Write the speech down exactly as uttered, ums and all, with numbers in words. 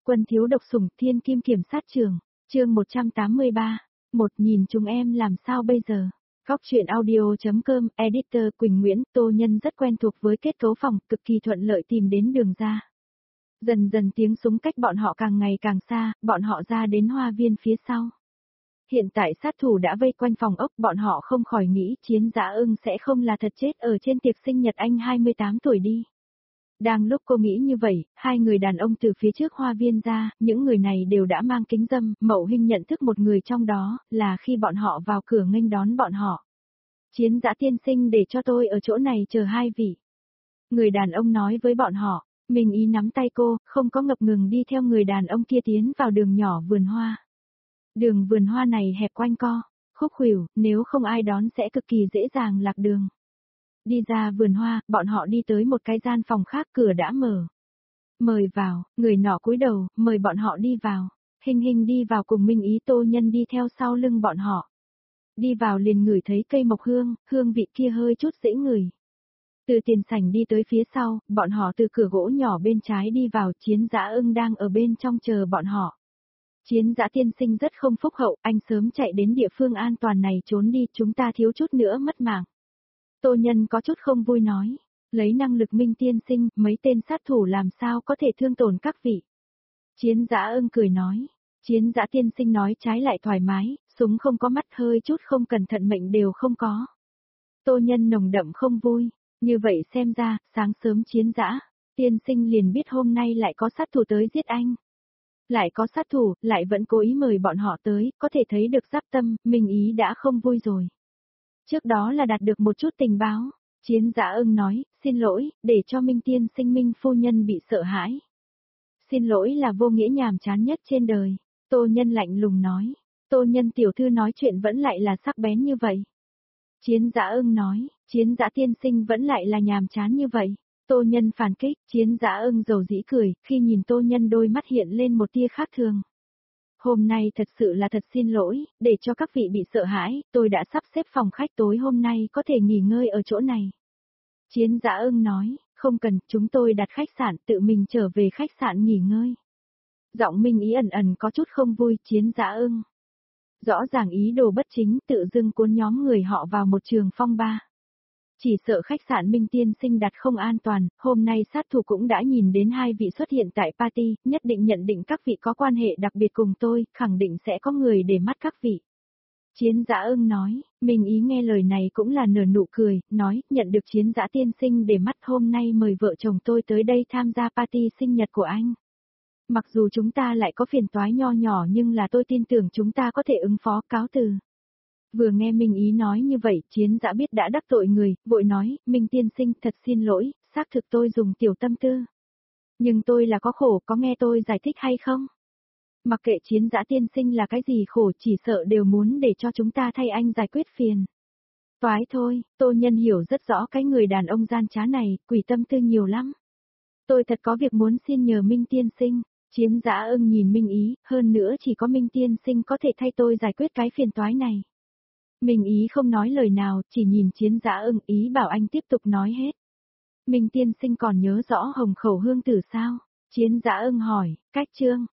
Quân thiếu độc sủng thiên kim kiểm sát trường, chương một trăm tám mươi ba, một nhìn chúng em làm sao bây giờ. Góc truyện audio.com, editor Quỳnh Nguyễn, Tô Nhân rất quen thuộc với kết cấu phòng, cực kỳ thuận lợi tìm đến đường ra. Dần dần tiếng súng cách bọn họ càng ngày càng xa, bọn họ ra đến hoa viên phía sau. Hiện tại sát thủ đã vây quanh phòng ốc, bọn họ không khỏi nghĩ Chiến Dã Ưng sẽ không là thật chết ở trên tiệc sinh nhật anh hai mươi tám tuổi đi. Đang lúc cô nghĩ như vậy, hai người đàn ông từ phía trước hoa viên ra, những người này đều đã mang kính râm, Mậu Hinh nhận thức một người trong đó, là khi bọn họ vào cửa nghênh đón bọn họ. Chiến Dã tiên sinh để cho tôi ở chỗ này chờ hai vị. Người đàn ông nói với bọn họ, mình ý nắm tay cô, không có ngập ngừng đi theo người đàn ông kia tiến vào đường nhỏ vườn hoa. Đường vườn hoa này hẹp quanh co, khúc khuỷu, nếu không ai đón sẽ cực kỳ dễ dàng lạc đường. Đi ra vườn hoa, bọn họ đi tới một cái gian phòng khác, cửa đã mở. Mời vào, người nọ cúi đầu, mời bọn họ đi vào. Hinh Hinh đi vào cùng Minh Ý, Tô Nhân đi theo sau lưng bọn họ. Đi vào liền ngửi thấy cây mộc hương, hương vị kia hơi chút dễ ngửi. Từ tiền sảnh đi tới phía sau, bọn họ từ cửa gỗ nhỏ bên trái đi vào, Chiến Dã Ưng đang ở bên trong chờ bọn họ. Chiến Dã tiên sinh rất không phúc hậu, anh sớm chạy đến địa phương an toàn này trốn đi, chúng ta thiếu chút nữa mất mạng. Tô Nhân có chút không vui nói, lấy năng lực Minh tiên sinh, mấy tên sát thủ làm sao có thể thương tổn các vị. Chiến Dã Ưng cười nói, Chiến Dã tiên sinh nói trái lại thoải mái, súng không có mắt, hơi chút không cẩn thận mệnh đều không có. Tô Nhân nồng đậm không vui, như vậy xem ra, sáng sớm Chiến Dã tiên sinh liền biết hôm nay lại có sát thủ tới giết anh. Lại có sát thủ, lại vẫn cố ý mời bọn họ tới, có thể thấy được giáp tâm, Minh Ý đã không vui rồi. Trước đó là đạt được một chút tình báo, Chiến Dã Ưng nói, xin lỗi, để cho Minh tiên sinh Minh phu nhân bị sợ hãi. Xin lỗi là vô nghĩa nhàm chán nhất trên đời, Tô Nhân lạnh lùng nói, Tô Nhân tiểu thư nói chuyện vẫn lại là sắc bén như vậy. Chiến Dã Ưng nói, Chiến Dã tiên sinh vẫn lại là nhàm chán như vậy. Tô Nhân phản kích, Chiến Dã Ưng dầu dĩ cười, khi nhìn Tô Nhân đôi mắt hiện lên một tia khác thường. Hôm nay thật sự là thật xin lỗi, để cho các vị bị sợ hãi, tôi đã sắp xếp phòng khách tối hôm nay có thể nghỉ ngơi ở chỗ này. Chiến Dã Ưng nói, không cần, chúng tôi đặt khách sạn, tự mình trở về khách sạn nghỉ ngơi. Giọng Minh Ý ẩn ẩn có chút không vui, Chiến Dã Ưng. Rõ ràng ý đồ bất chính, tự dưng cuốn nhóm người họ vào một trường phong ba. Chỉ sợ khách sạn Minh tiên sinh đặt không an toàn, hôm nay sát thủ cũng đã nhìn đến hai vị xuất hiện tại party, nhất định nhận định các vị có quan hệ đặc biệt cùng tôi, khẳng định sẽ có người để mắt các vị. Chiến Dã Ưng nói, Minh Ý nghe lời này cũng là nở nụ cười, nói, nhận được Chiến Dã tiên sinh để mắt, hôm nay mời vợ chồng tôi tới đây tham gia party sinh nhật của anh. Mặc dù chúng ta lại có phiền toái nho nhỏ nhưng là tôi tin tưởng chúng ta có thể ứng phó, cáo từ. Vừa nghe Minh Ý nói như vậy, Chiến Dã biết đã đắc tội người, vội nói, Minh tiên sinh thật xin lỗi, xác thực tôi dùng tiểu tâm tư. Nhưng tôi là có khổ, có nghe tôi giải thích hay không? Mặc kệ Chiến Dã tiên sinh là cái gì khổ, chỉ sợ đều muốn để cho chúng ta thay anh giải quyết phiền. Toái thôi, Tô Nhân hiểu rất rõ cái người đàn ông gian trá này, quỷ tâm tư nhiều lắm. Tôi thật có việc muốn xin nhờ Minh tiên sinh. Chiến Dã Ưng nhìn Minh Ý, hơn nữa chỉ có Minh tiên sinh có thể thay tôi giải quyết cái phiền toái này. Minh Ý không nói lời nào, chỉ nhìn Chiến Dã Ưng, ý bảo anh tiếp tục nói hết. Minh tiên sinh còn nhớ rõ Hồng Khẩu Hương Tử sao? Chiến Dã Ưng hỏi, cách chương,